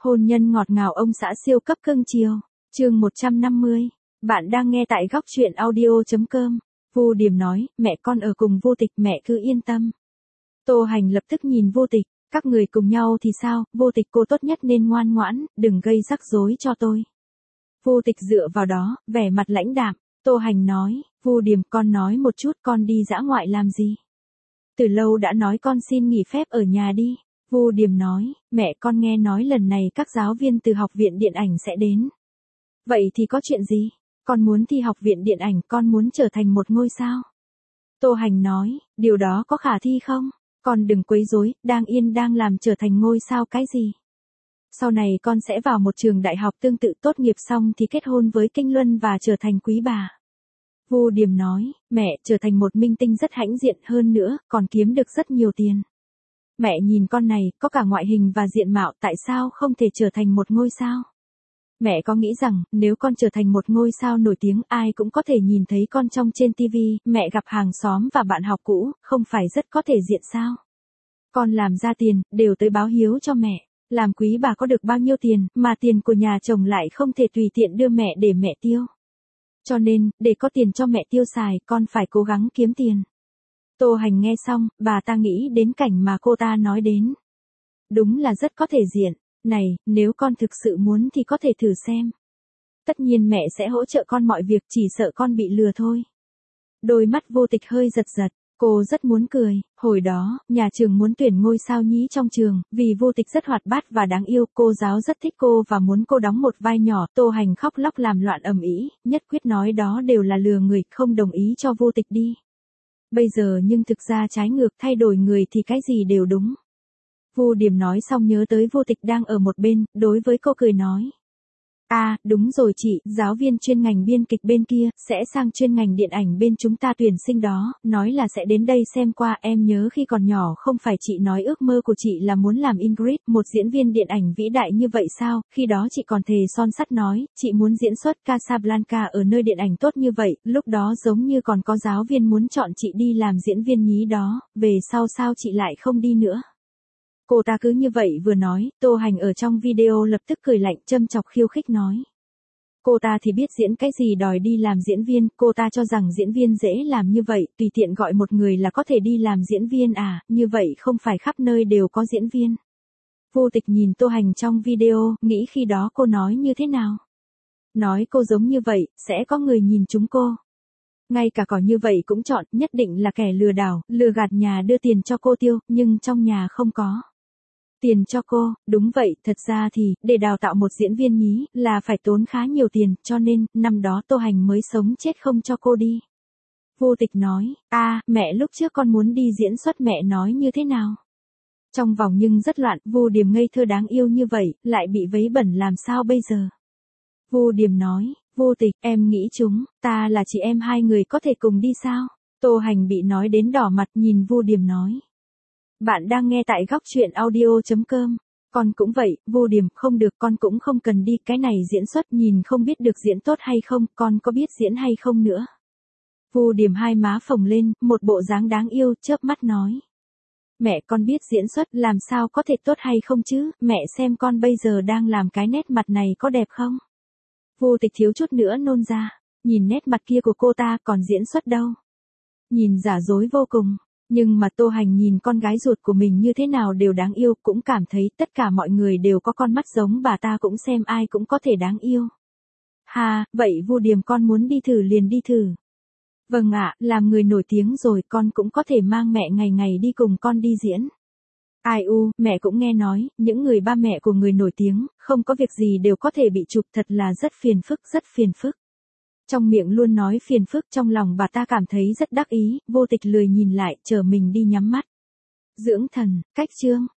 Hôn nhân ngọt ngào ông xã siêu cấp cưng chiều. Chương 150. Bạn đang nghe tại góc truyện audio.com. Vu Điềm nói, mẹ con ở cùng Vô Tịch, mẹ cứ yên tâm. Tô Hành lập tức nhìn Vô Tịch, các người cùng nhau thì sao, Vô Tịch cô tốt nhất nên ngoan ngoãn, đừng gây rắc rối cho tôi. Vô Tịch dựa vào đó, vẻ mặt lãnh đạm. Tô Hành nói, Vu Điềm con nói một chút, con đi dã ngoại làm gì? Từ lâu đã nói con xin nghỉ phép ở nhà đi. Vu Điềm nói, mẹ con nghe nói lần này các giáo viên từ học viện điện ảnh sẽ đến. Vậy thì có chuyện gì? Con muốn thi học viện điện ảnh, con muốn trở thành một ngôi sao. Tô Hành nói, điều đó có khả thi không? Con đừng quấy rối, đang yên đang làm trở thành ngôi sao cái gì? Sau này con sẽ vào một trường đại học tương tự, tốt nghiệp xong thì kết hôn với Kinh Luân và trở thành quý bà. Vu Điềm nói, mẹ trở thành một minh tinh rất hãnh diện, hơn nữa, còn kiếm được rất nhiều tiền. Mẹ nhìn con này, có cả ngoại hình và diện mạo, tại sao không thể trở thành một ngôi sao? Mẹ có nghĩ rằng, nếu con trở thành một ngôi sao nổi tiếng, ai cũng có thể nhìn thấy con trong trên TV, mẹ gặp hàng xóm và bạn học cũ, không phải rất có thể diện sao? Con làm ra tiền, đều tới báo hiếu cho mẹ. Làm quý bà có được bao nhiêu tiền, mà tiền của nhà chồng lại không thể tùy tiện đưa mẹ để mẹ tiêu. Cho nên, để có tiền cho mẹ tiêu xài, con phải cố gắng kiếm tiền. Tô Hành nghe xong, bà ta nghĩ đến cảnh mà cô ta nói đến. Đúng là rất có thể diện. Này, nếu con thực sự muốn thì có thể thử xem. Tất nhiên mẹ sẽ hỗ trợ con mọi việc, chỉ sợ con bị lừa thôi. Đôi mắt Vô Tịch hơi giật giật, cô rất muốn cười. Hồi đó, nhà trường muốn tuyển ngôi sao nhí trong trường, vì Vô Tịch rất hoạt bát và đáng yêu, cô giáo rất thích cô và muốn cô đóng một vai nhỏ. Tô Hành khóc lóc làm loạn ầm ĩ, nhất quyết nói đó đều là lừa người, không đồng ý cho Vô Tịch đi. Bây giờ nhưng thực ra trái ngược, thay đổi người thì cái gì đều đúng. Vu Điềm nói xong nhớ tới Vô Tịch đang ở một bên, đối với cô cười nói. À, đúng rồi chị, giáo viên chuyên ngành biên kịch bên kia, sẽ sang chuyên ngành điện ảnh bên chúng ta tuyển sinh đó, nói là sẽ đến đây xem qua. Em nhớ khi còn nhỏ không phải chị nói ước mơ của chị là muốn làm Ingrid, một diễn viên điện ảnh vĩ đại như vậy sao? Khi đó chị còn thề son sắt nói, chị muốn diễn xuất Casablanca ở nơi điện ảnh tốt như vậy, lúc đó giống như còn có giáo viên muốn chọn chị đi làm diễn viên nhí đó, về sau sao chị lại không đi nữa? Cô ta cứ như vậy vừa nói, Tô Hành ở trong video lập tức cười lạnh, châm chọc khiêu khích nói. Cô ta thì biết diễn cái gì đòi đi làm diễn viên, cô ta cho rằng diễn viên dễ làm như vậy, tùy tiện gọi một người là có thể đi làm diễn viên à, như vậy không phải khắp nơi đều có diễn viên. Vô Tịch nhìn Tô Hành trong video, nghĩ khi đó cô nói như thế nào? Nói cô giống như vậy, sẽ có người nhìn chúng cô. Ngay cả cỏ như vậy cũng chọn, nhất định là kẻ lừa đảo, lừa gạt nhà đưa tiền cho cô tiêu, nhưng trong nhà không có tiền cho cô. Đúng vậy, thật ra thì, để đào tạo một diễn viên nhí, là phải tốn khá nhiều tiền, cho nên, năm đó Tô Hành mới sống chết không cho cô đi. Vô Tịch nói, mẹ lúc trước con muốn đi diễn xuất mẹ nói như thế nào? Trong vòng nhưng rất loạn, Vu Điềm ngây thơ đáng yêu như vậy, lại bị vấy bẩn làm sao bây giờ? Vu Điềm nói, Vô Tịch, em nghĩ ta là chị em hai người có thể cùng đi sao? Tô Hành bị nói đến đỏ mặt, nhìn Vu Điềm nói. Bạn đang nghe tại góc truyện audio.com. Con cũng vậy, Vu Điềm, không được, con cũng không cần đi, cái này diễn xuất nhìn không biết được diễn tốt hay không, con có biết diễn hay không nữa. Vu Điềm hai má phồng lên, một bộ dáng đáng yêu, chớp mắt nói. Mẹ con biết diễn xuất, làm sao có thể tốt hay không chứ, mẹ xem con bây giờ đang làm cái nét mặt này có đẹp không? Vô Tịch thiếu chút nữa nôn ra, nhìn nét mặt kia của cô ta, còn diễn xuất đâu. Nhìn giả dối vô cùng. Nhưng mà Tô Hành nhìn con gái ruột của mình như thế nào đều đáng yêu, cũng cảm thấy tất cả mọi người đều có con mắt giống bà ta, cũng xem ai cũng có thể đáng yêu. Vậy Vu Điềm con muốn đi thử liền đi thử. Vâng ạ, làm người nổi tiếng rồi con cũng có thể mang mẹ ngày ngày đi cùng con đi diễn. Ai mẹ cũng nghe nói, những người ba mẹ của người nổi tiếng, không có việc gì đều có thể bị chụp, thật là rất phiền phức. Trong miệng luôn nói phiền phức, trong lòng bà ta cảm thấy rất đắc ý. Vô Tịch lười nhìn lại, chờ mình đi nhắm mắt. Dưỡng thần, cách chương.